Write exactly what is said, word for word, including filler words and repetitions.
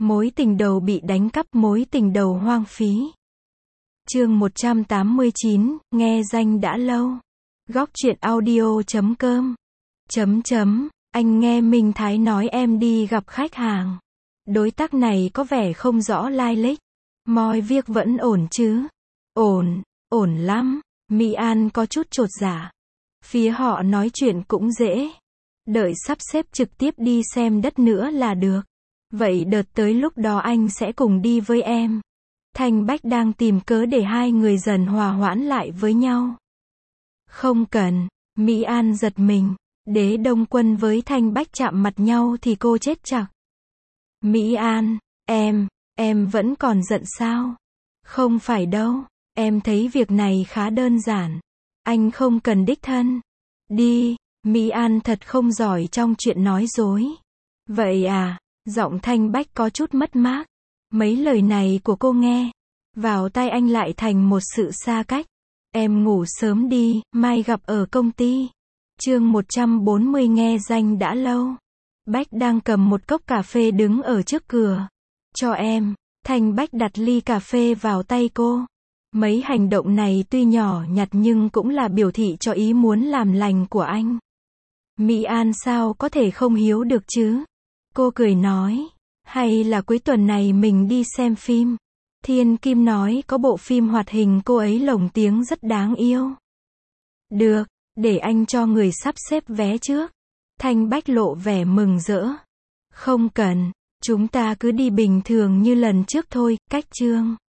Mối tình đầu bị đánh cắp, mối tình đầu hoang phí. Chương một trăm tám mươi chín, nghe danh đã lâu. Góc truyện audio chấm com. Chấm chấm, anh nghe Minh Thái nói em đi gặp khách hàng. Đối tác này có vẻ không rõ lai lịch. Mọi việc vẫn ổn chứ? Ổn, ổn lắm. Mỹ An có chút chột dạ. Phía họ nói chuyện cũng dễ. Đợi sắp xếp trực tiếp đi xem đất nữa là được. Vậy đợt tới lúc đó anh sẽ cùng đi với em. Thanh Bách đang tìm cớ để hai người dần hòa hoãn lại với nhau. Không cần. Mỹ An giật mình. Đế Đông Quân với Thanh Bách chạm mặt nhau thì cô chết chắc. Mỹ An, em, em vẫn còn giận sao? Không phải đâu. Em thấy việc này khá đơn giản. Anh không cần đích thân. Đi. Mỹ An thật không giỏi trong chuyện nói dối. Vậy à? Giọng Thanh Bách có chút mất mát. Mấy lời này của cô nghe vào tai anh lại thành một sự xa cách. Em ngủ sớm đi, mai gặp ở công ty. Chương một trăm bốn mươi nghe danh đã lâu. Bách đang cầm một cốc cà phê đứng ở trước cửa. Cho em. Thanh Bách đặt ly cà phê vào tay cô. Mấy hành động này tuy nhỏ nhặt nhưng cũng là biểu thị cho ý muốn làm lành của anh. Mỹ An sao có thể không hiếu được chứ? Cô cười nói. Hay là cuối tuần này mình đi xem phim? Thiên Kim nói có bộ phim hoạt hình cô ấy lồng tiếng rất đáng yêu. Được, để anh cho người sắp xếp vé trước. Thanh Bách lộ vẻ mừng rỡ. Không cần, chúng ta cứ đi bình thường như lần trước thôi, cách Trương